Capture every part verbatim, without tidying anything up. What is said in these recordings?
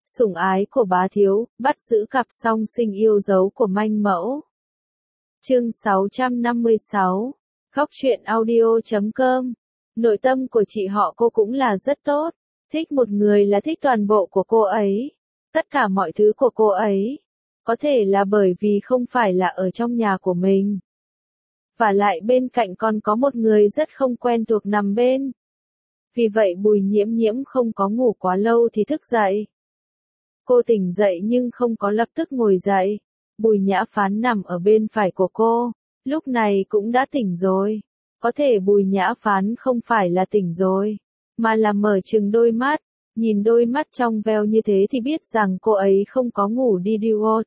Sủng ái của bá thiếu, bắt giữ cặp song sinh yêu dấu của manh mẫu. Chương sáu trăm năm mươi sáu. Góc truyện audio chấm com. Nội tâm của chị họ cô cũng là rất tốt. Thích một người là thích toàn bộ của cô ấy. Tất cả mọi thứ của cô ấy. Có thể là bởi vì không phải là ở trong nhà của mình. Và lại bên cạnh còn có một người rất không quen thuộc nằm bên. Vì vậy Bùi Nhiễm Nhiễm không có ngủ quá lâu thì thức dậy. Cô tỉnh dậy nhưng không có lập tức ngồi dậy. Bùi Nhã Phán nằm ở bên phải của cô, lúc này cũng đã tỉnh rồi. Có thể Bùi Nhã Phán không phải là tỉnh rồi, mà là mở trừng đôi mắt. Nhìn đôi mắt trong veo như thế thì biết rằng cô ấy không có ngủ đi điêu.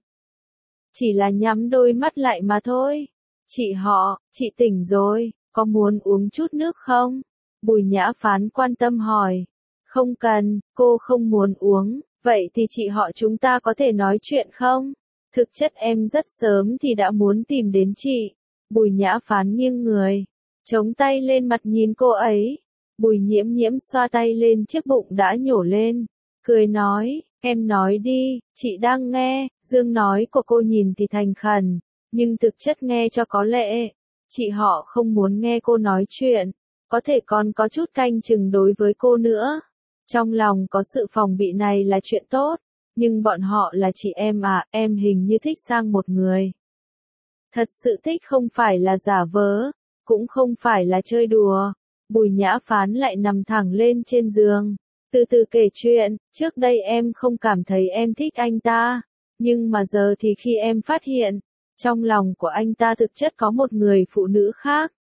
Chỉ là nhắm đôi mắt lại mà thôi. Chị họ, chị tỉnh rồi, có muốn uống chút nước không? Bùi Nhã Phán quan tâm hỏi. Không cần, cô không muốn uống. Vậy thì chị họ chúng ta có thể nói chuyện không? Thực chất em rất sớm thì đã muốn tìm đến chị. Bùi Nhã Phán nghiêng người, chống tay lên mặt nhìn cô ấy. Bùi Nhiễm Nhiễm xoa tay lên chiếc bụng đã nhổ lên, cười nói, em nói đi, chị đang nghe. Dương nói của cô nhìn thì thành khẩn, nhưng thực chất nghe cho có lệ. Chị họ không muốn nghe cô nói chuyện, có thể còn có chút canh chừng đối với cô nữa. Trong lòng có sự phòng bị này là chuyện tốt, nhưng bọn họ là chị em à, em hình như thích sang một người. Thật sự thích không phải là giả vờ, cũng không phải là chơi đùa. Bùi Nhã Phán lại nằm thẳng lên trên giường, từ từ kể chuyện, trước đây em không cảm thấy em thích anh ta, nhưng mà giờ thì khi em phát hiện, trong lòng của anh ta thực chất có một người phụ nữ khác.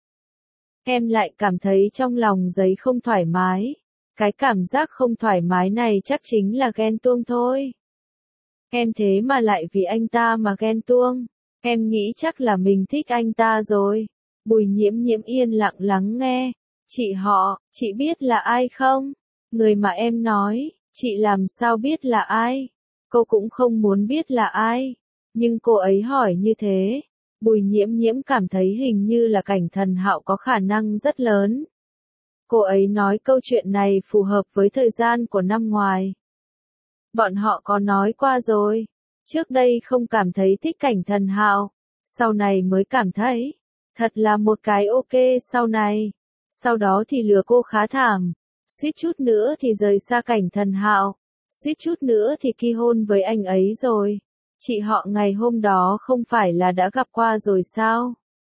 Em lại cảm thấy trong lòng giấy không thoải mái. Cái cảm giác không thoải mái này chắc chính là ghen tuông thôi. Em thế mà lại vì anh ta mà ghen tuông. Em nghĩ chắc là mình thích anh ta rồi. Bùi Nhiễm Nhiễm yên lặng lắng nghe. Chị họ, chị biết là ai không? Người mà em nói, chị làm sao biết là ai? Cô cũng không muốn biết là ai. Nhưng cô ấy hỏi như thế. Bùi Nhiễm Nhiễm cảm thấy hình như là Cảnh Thần Hạo có khả năng rất lớn. Cô ấy nói câu chuyện này phù hợp với thời gian của năm ngoài. Bọn họ có nói qua rồi. Trước đây không cảm thấy thích Cảnh Thần Hạo, sau này mới cảm thấy. Thật là một cái ok sau này. Sau đó thì lừa cô khá thảm. Suýt chút nữa thì rời xa Cảnh Thần Hạo. Suýt chút nữa thì ki hôn với anh ấy rồi. Chị họ ngày hôm đó không phải là đã gặp qua rồi sao?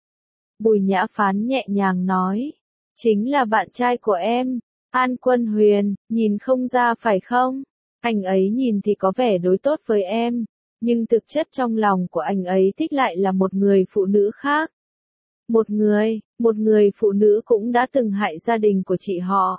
Bùi Nhã Phán nhẹ nhàng nói. Chính là bạn trai của em, An Quân Huyền, nhìn không ra phải không? Anh ấy nhìn thì có vẻ đối tốt với em, nhưng thực chất trong lòng của anh ấy thích lại là một người phụ nữ khác. Một người, một người phụ nữ cũng đã từng hại gia đình của chị họ.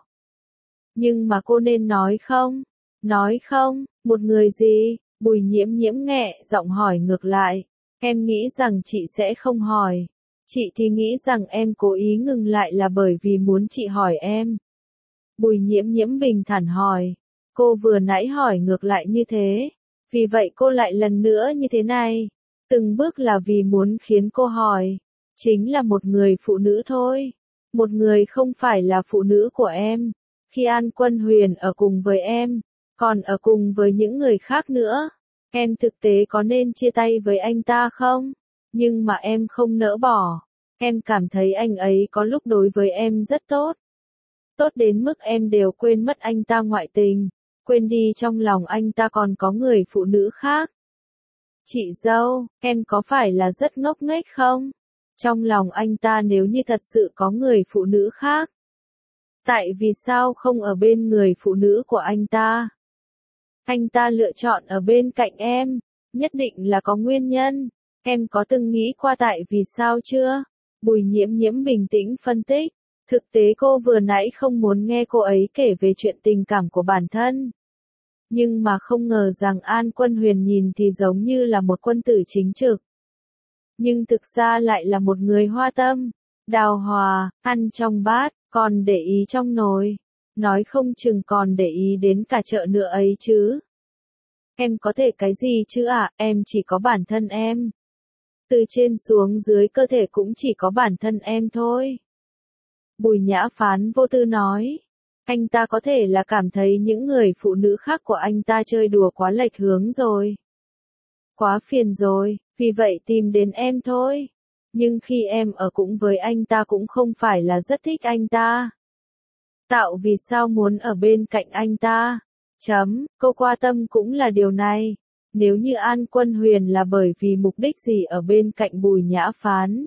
Nhưng mà cô nên nói không? Nói không? Một người gì? Bùi Nhiễm Nhiễm nghẹ giọng hỏi ngược lại. Em nghĩ rằng chị sẽ không hỏi. Chị thì nghĩ rằng em cố ý ngừng lại là bởi vì muốn chị hỏi em. Bùi Nhiễm Nhiễm bình thản hỏi. Cô vừa nãy hỏi ngược lại như thế. Vì vậy cô lại lần nữa như thế này. Từng bước là vì muốn khiến cô hỏi. Chính là một người phụ nữ thôi. Một người không phải là phụ nữ của em. Khi An Quân Huyền ở cùng với em, còn ở cùng với những người khác nữa. Em thực tế có nên chia tay với anh ta không? Nhưng mà em không nỡ bỏ. Em cảm thấy anh ấy có lúc đối với em rất tốt. Tốt đến mức em đều quên mất anh ta ngoại tình. Quên đi trong lòng anh ta còn có người phụ nữ khác. Chị dâu, em có phải là rất ngốc nghếch không? Trong lòng anh ta nếu như thật sự có người phụ nữ khác. Tại vì sao không ở bên người phụ nữ của anh ta? Anh ta lựa chọn ở bên cạnh em. Nhất định là có nguyên nhân. Em có từng nghĩ qua tại vì sao chưa? Bùi Nhiễm Nhiễm bình tĩnh phân tích. Thực tế cô vừa nãy không muốn nghe cô ấy kể về chuyện tình cảm của bản thân. Nhưng mà không ngờ rằng An Quân Huyền nhìn thì giống như là một quân tử chính trực. Nhưng thực ra lại là một người hoa tâm, đào hòa, ăn trong bát, còn để ý trong nồi. Nói không chừng còn để ý đến cả chợ nữa ấy chứ. Em có thể cái gì chứ ạ, à? Em chỉ có bản thân em. Từ trên xuống dưới cơ thể cũng chỉ có bản thân em thôi. Bùi Nhã Phán vô tư nói. Anh ta có thể là cảm thấy những người phụ nữ khác của anh ta chơi đùa quá lệch hướng rồi. Quá phiền rồi, vì vậy tìm đến em thôi. Nhưng khi em ở cũng với anh ta cũng không phải là rất thích anh ta. Tạo vì sao muốn ở bên cạnh anh ta? Chấm, cô quan tâm cũng là điều này. Nếu như An Quân Huyền là bởi vì mục đích gì ở bên cạnh Bùi Nhã Phán?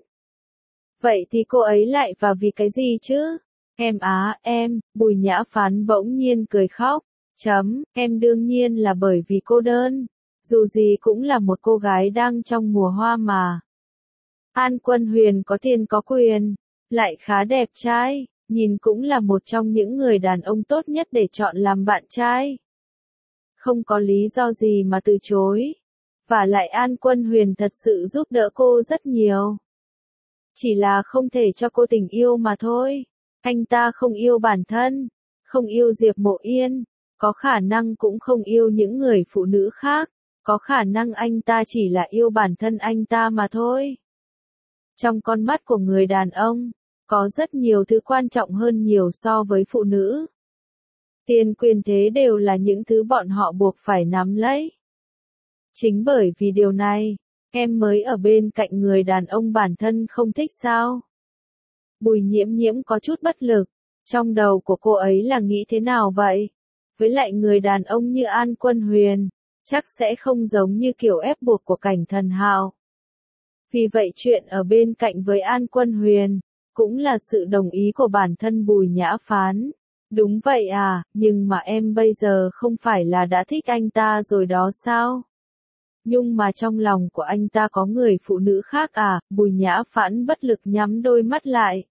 Vậy thì cô ấy lại và vì cái gì chứ? Em á, em, Bùi Nhã Phán bỗng nhiên cười khóc. Chấm, em đương nhiên là bởi vì cô đơn. Dù gì cũng là một cô gái đang trong mùa hoa mà. An Quân Huyền có tiền có quyền, lại khá đẹp trai, nhìn cũng là một trong những người đàn ông tốt nhất để chọn làm bạn trai. Không có lý do gì mà từ chối. Và lại An Quân Huyền thật sự giúp đỡ cô rất nhiều. Chỉ là không thể cho cô tình yêu mà thôi. Anh ta không yêu bản thân, không yêu Diệp Mộ Yên, có khả năng cũng không yêu những người phụ nữ khác, có khả năng anh ta chỉ là yêu bản thân anh ta mà thôi. Trong con mắt của người đàn ông, có rất nhiều thứ quan trọng hơn nhiều so với phụ nữ. Tiền quyền thế đều là những thứ bọn họ buộc phải nắm lấy. Chính bởi vì điều này, em mới ở bên cạnh người đàn ông bản thân không thích sao? Bùi Nhiễm Nhiễm có chút bất lực, trong đầu của cô ấy là nghĩ thế nào vậy? Với lại người đàn ông như An Quân Huyền, chắc sẽ không giống như kiểu ép buộc của Cảnh Thần Hạo. Vì vậy chuyện ở bên cạnh với An Quân Huyền, cũng là sự đồng ý của bản thân Bùi Nhã Phán. Đúng vậy à, nhưng mà em bây giờ không phải là đã thích anh ta rồi đó sao? Nhưng mà trong lòng của anh ta có người phụ nữ khác à, Bùi Nhã Phán bất lực nhắm đôi mắt lại.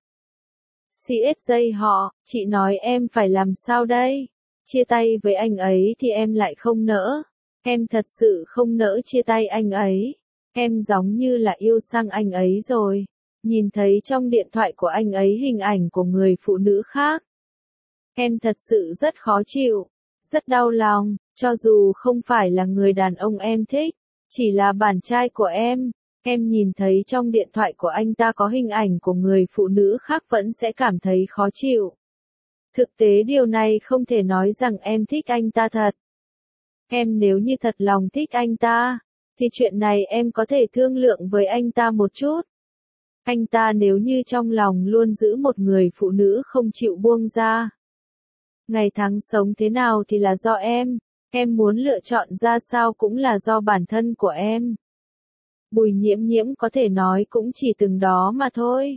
xê ét giây họ, chị nói em phải làm sao đây? Chia tay với anh ấy thì em lại không nỡ. Em thật sự không nỡ chia tay anh ấy. Em giống như là yêu sang anh ấy rồi. Nhìn thấy trong điện thoại của anh ấy hình ảnh của người phụ nữ khác. Em thật sự rất khó chịu, rất đau lòng, cho dù không phải là người đàn ông em thích, chỉ là bạn trai của em. Em nhìn thấy trong điện thoại của anh ta có hình ảnh của người phụ nữ khác vẫn sẽ cảm thấy khó chịu. Thực tế điều này không thể nói rằng em thích anh ta thật. Em nếu như thật lòng thích anh ta, thì chuyện này em có thể thương lượng với anh ta một chút. Anh ta nếu như trong lòng luôn giữ một người phụ nữ không chịu buông ra. Ngày tháng sống thế nào thì là do em, em muốn lựa chọn ra sao cũng là do bản thân của em. Bùi Nhiễm Nhiễm có thể nói cũng chỉ từng đó mà thôi.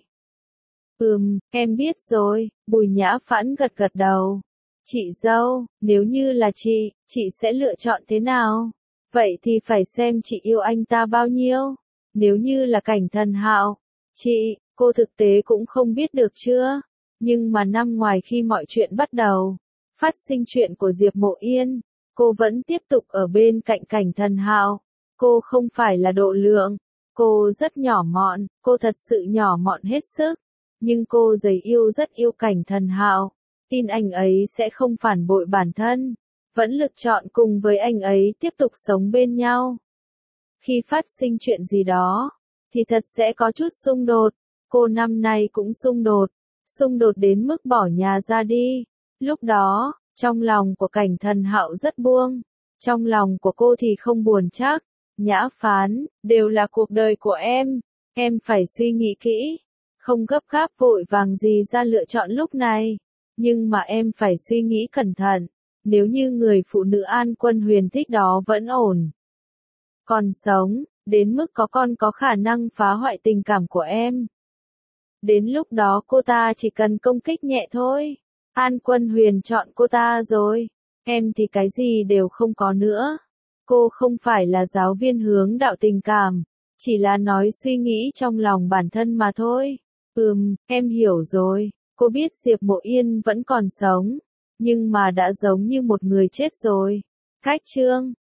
Ừm, em biết rồi, Bùi Nhã Phán gật gật đầu. Chị dâu, nếu như là chị, chị sẽ lựa chọn thế nào? Vậy thì phải xem chị yêu anh ta bao nhiêu. Nếu như là Cảnh Thần Hạo, chị, cô thực tế cũng không biết được chưa? Nhưng mà năm ngoài khi mọi chuyện bắt đầu, phát sinh chuyện của Diệp Mộ Yên, cô vẫn tiếp tục ở bên cạnh Cảnh Thần Hạo. Cô không phải là độ lượng, cô rất nhỏ mọn, cô thật sự nhỏ mọn hết sức. Nhưng cô dày yêu rất yêu Cảnh Thần Hạo, tin anh ấy sẽ không phản bội bản thân, vẫn lựa chọn cùng với anh ấy tiếp tục sống bên nhau. Khi phát sinh chuyện gì đó, thì thật sẽ có chút xung đột, cô năm nay cũng xung đột, xung đột đến mức bỏ nhà ra đi. Lúc đó, trong lòng của Cảnh Thần Hạo rất buông, trong lòng của cô thì không buồn chắc. Nhã Phán, đều là cuộc đời của em, em phải suy nghĩ kỹ, không gấp gáp vội vàng gì ra lựa chọn lúc này, nhưng mà em phải suy nghĩ cẩn thận, nếu như người phụ nữ An Quân Huyền thích đó vẫn ổn, còn sống, đến mức có con có khả năng phá hoại tình cảm của em. Đến lúc đó cô ta chỉ cần công kích nhẹ thôi, An Quân Huyền chọn cô ta rồi, em thì cái gì đều không có nữa. Cô không phải là giáo viên hướng đạo tình cảm, chỉ là nói suy nghĩ trong lòng bản thân mà thôi. Ừm, em hiểu rồi, cô biết Diệp Mộ Yên vẫn còn sống, nhưng mà đã giống như một người chết rồi. Khách chương